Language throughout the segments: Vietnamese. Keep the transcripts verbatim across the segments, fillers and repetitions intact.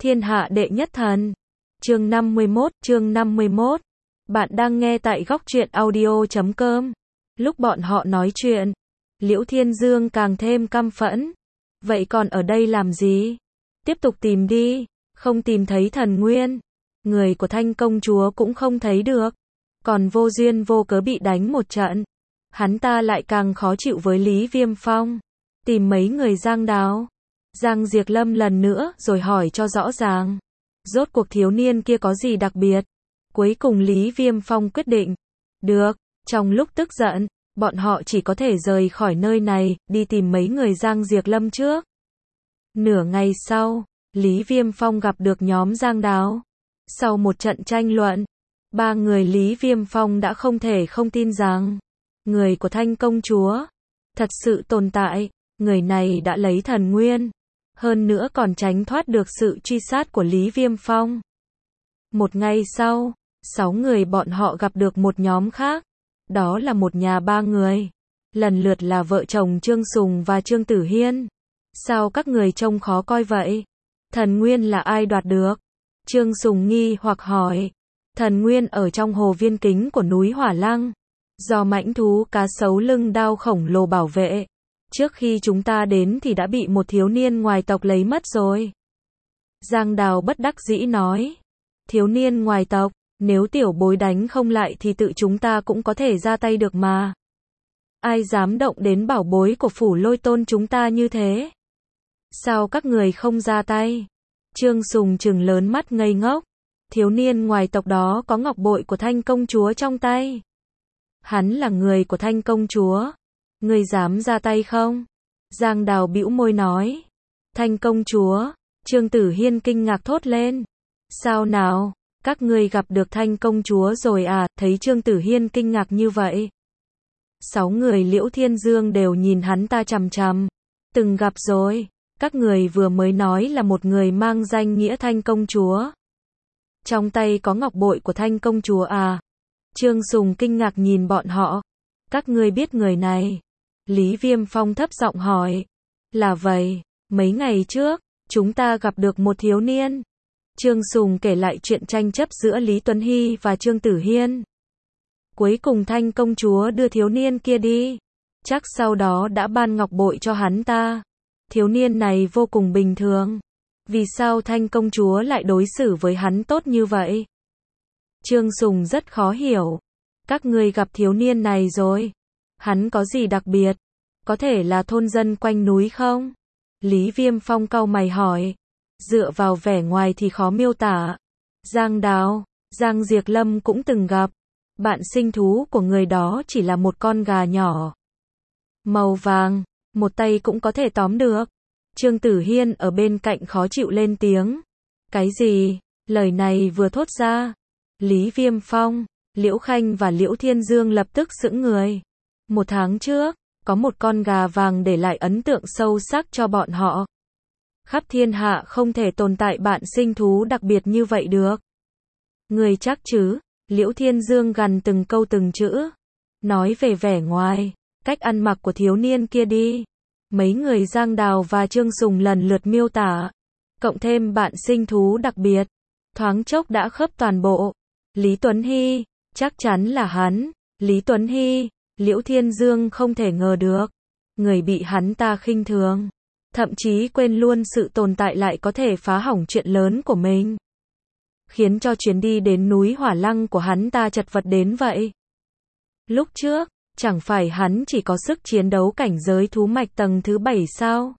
Thiên hạ đệ nhất thần. Chương năm mươi mốt, chương năm mươi mốt. Bạn đang nghe tại góc truyện audio chấm com. Lúc bọn họ nói chuyện, Liễu Thiên Dương càng thêm căm phẫn. Vậy còn ở đây làm gì? Tiếp tục tìm đi, không tìm thấy thần nguyên. Người của Thanh công chúa cũng không thấy được. Còn vô duyên vô cớ bị đánh một trận. Hắn ta lại càng khó chịu với Lý Viêm Phong. Tìm mấy người Giang Đào. Giang Diệp Lâm lần nữa rồi hỏi cho rõ ràng. Rốt cuộc thiếu niên kia có gì đặc biệt? Cuối cùng Lý Viêm Phong quyết định. Được, trong lúc tức giận, bọn họ chỉ có thể rời khỏi nơi này, đi tìm mấy người Giang Diệp Lâm trước. Nửa ngày sau, Lý Viêm Phong gặp được nhóm Giang Đào. Sau một trận tranh luận, ba người Lý Viêm Phong đã không thể không tin rằng người của Thanh công chúa thật sự tồn tại. Người này đã lấy thần nguyên, hơn nữa còn tránh thoát được sự truy sát của Lý Viêm Phong. Một ngày sau, sáu người bọn họ gặp được một nhóm khác. Đó là một nhà ba người. Lần lượt là vợ chồng Trương Sùng và Trương Tử Hiên. Sao các người trông khó coi vậy? Thần nguyên là ai đoạt được? Trương Sùng nghi hoặc hỏi. Thần nguyên ở trong hồ viên kính của núi Hỏa Lăng. Do mãnh thú cá sấu lưng đao khổng lồ bảo vệ. Trước khi chúng ta đến thì đã bị một thiếu niên ngoài tộc lấy mất rồi. Giang Đào bất đắc dĩ nói. Thiếu niên ngoài tộc, nếu tiểu bối đánh không lại thì tự chúng ta cũng có thể ra tay được mà. Ai dám động đến bảo bối của phủ Lôi Tôn chúng ta như thế? Sao các người không ra tay? Trương Sùng trừng lớn mắt ngây ngốc. Thiếu niên ngoài tộc đó có ngọc bội của Thanh công chúa trong tay. Hắn là người của Thanh công chúa. Ngươi dám ra tay không? Giang Đào bĩu môi nói. Thanh công chúa. Trương Tử Hiên kinh ngạc thốt lên. Sao nào? Các ngươi gặp được Thanh công chúa rồi à? Thấy Trương Tử Hiên kinh ngạc như vậy. Sáu người Liễu Thiên Dương đều nhìn hắn ta chằm chằm. Từng gặp rồi. Các người vừa mới nói là một người mang danh nghĩa Thanh công chúa. Trong tay có ngọc bội của Thanh công chúa à? Trương Sùng kinh ngạc nhìn bọn họ. Các ngươi biết người này? Lý Viêm Phong thấp giọng hỏi. Là vậy, mấy ngày trước, chúng ta gặp được một thiếu niên. Trương Sùng kể lại chuyện tranh chấp giữa Lý Tuấn Hy và Trương Tử Hiên. Cuối cùng Thanh công chúa đưa thiếu niên kia đi. Chắc sau đó đã ban ngọc bội cho hắn ta. Thiếu niên này vô cùng bình thường. Vì sao Thanh công chúa lại đối xử với hắn tốt như vậy? Trương Sùng rất khó hiểu. Các ngươi gặp thiếu niên này rồi. Hắn có gì đặc biệt? Có thể là thôn dân quanh núi không? Lý Viêm Phong cau mày hỏi. Dựa vào vẻ ngoài thì khó miêu tả. Giang Đào, Giang Diệp Lâm cũng từng gặp. Bạn sinh thú của người đó chỉ là một con gà nhỏ. Màu vàng, một tay cũng có thể tóm được. Trương Tử Hiên ở bên cạnh khó chịu lên tiếng. Cái gì? Lời này vừa thốt ra. Lý Viêm Phong, Liễu Khanh và Liễu Thiên Dương lập tức sững người. Một tháng trước, có một con gà vàng để lại ấn tượng sâu sắc cho bọn họ. Khắp thiên hạ không thể tồn tại bạn sinh thú đặc biệt như vậy được. Người chắc chứ? Liễu Thiên Dương gằn từng câu từng chữ. Nói về vẻ ngoài, cách ăn mặc của thiếu niên kia đi. Mấy người Giang Đào và Trương Sùng lần lượt miêu tả. Cộng thêm bạn sinh thú đặc biệt. Thoáng chốc đã khớp toàn bộ. Lý Tuấn Hy, chắc chắn là hắn. Lý Tuấn Hy, Liễu Thiên Dương không thể ngờ được. Người bị hắn ta khinh thường. Thậm chí quên luôn sự tồn tại lại có thể phá hỏng chuyện lớn của mình. Khiến cho chuyến đi đến núi Hỏa Lăng của hắn ta chật vật đến vậy. Lúc trước, chẳng phải hắn chỉ có sức chiến đấu cảnh giới thú mạch tầng thứ bảy sao?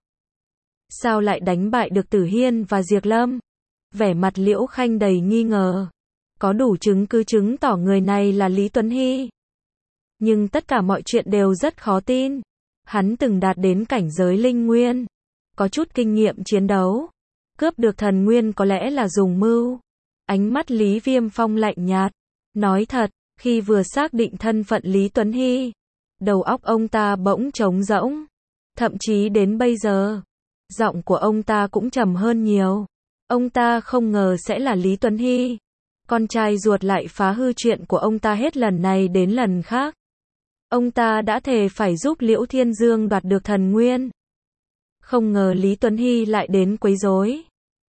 Sao lại đánh bại được Tử Hiên và Diệp Lâm? Vẻ mặt Liễu Khanh đầy nghi ngờ. Có đủ chứng cứ chứng tỏ người này là Lý Tuấn Hy. Nhưng tất cả mọi chuyện đều rất khó tin. Hắn từng đạt đến cảnh giới linh nguyên. Có chút kinh nghiệm chiến đấu. Cướp được thần nguyên có lẽ là dùng mưu. Ánh mắt Lý Viêm Phong lạnh nhạt. Nói thật, khi vừa xác định thân phận Lý Tuấn Hy, đầu óc ông ta bỗng trống rỗng. Thậm chí đến bây giờ, giọng của ông ta cũng trầm hơn nhiều. Ông ta không ngờ sẽ là Lý Tuấn Hy. Con trai ruột lại phá hư chuyện của ông ta hết lần này đến lần khác. Ông ta đã thề phải giúp Liễu Thiên Dương đoạt được thần nguyên. Không ngờ Lý Tuấn Hy lại đến quấy rối.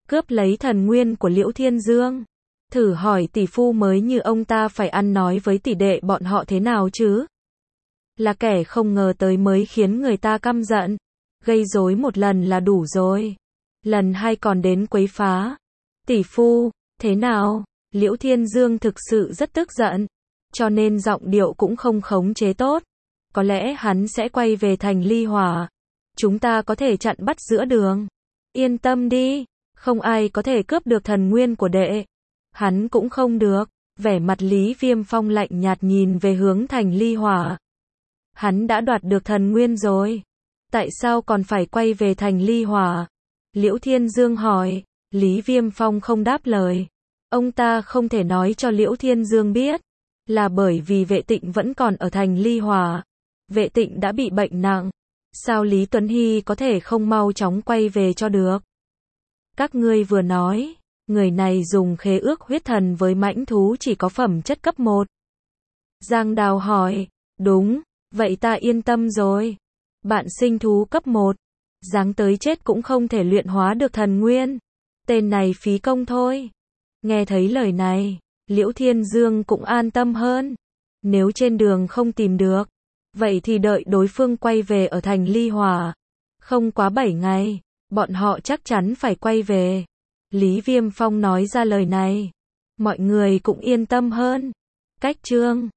cướp lấy thần nguyên của Liễu Thiên Dương. Thử hỏi tỷ phu mới như ông ta phải ăn nói với tỷ đệ bọn họ thế nào chứ? Là kẻ không ngờ tới mới khiến người ta căm giận. Gây rối một lần là đủ rồi. Lần hai còn đến quấy phá. Tỷ phu, thế nào? Liễu Thiên Dương thực sự rất tức giận. Cho nên giọng điệu cũng không khống chế tốt. Có lẽ hắn sẽ quay về thành Ly Hỏa. Chúng ta có thể chặn bắt giữa đường. Yên tâm đi. Không ai có thể cướp được thần nguyên của đệ. Hắn cũng không được. Vẻ mặt Lý Viêm Phong lạnh nhạt nhìn về hướng thành Ly Hỏa. Hắn đã đoạt được thần nguyên rồi. Tại sao còn phải quay về thành Ly Hỏa? Liễu Thiên Dương hỏi. Lý Viêm Phong không đáp lời. Ông ta không thể nói cho Liễu Thiên Dương biết. Là bởi vì Vệ Tịnh vẫn còn ở thành Ly Hỏa. Vệ Tịnh đã bị bệnh nặng. Sao Lý Tuấn Hy có thể không mau chóng quay về cho được? Các ngươi vừa nói, người này dùng khế ước huyết thần với mãnh thú chỉ có phẩm chất cấp một. Giang Đào hỏi. Đúng, vậy ta yên tâm rồi. Bạn sinh thú cấp một. Giáng tới chết cũng không thể luyện hóa được thần nguyên. Tên này phí công thôi. Nghe thấy lời này, Liễu Thiên Dương cũng an tâm hơn. Nếu trên đường không tìm được, vậy thì đợi đối phương quay về ở thành Ly Hỏa. Không quá bảy ngày, bọn họ chắc chắn phải quay về. Lý Viêm Phong nói ra lời này. Mọi người cũng yên tâm hơn. Cách chương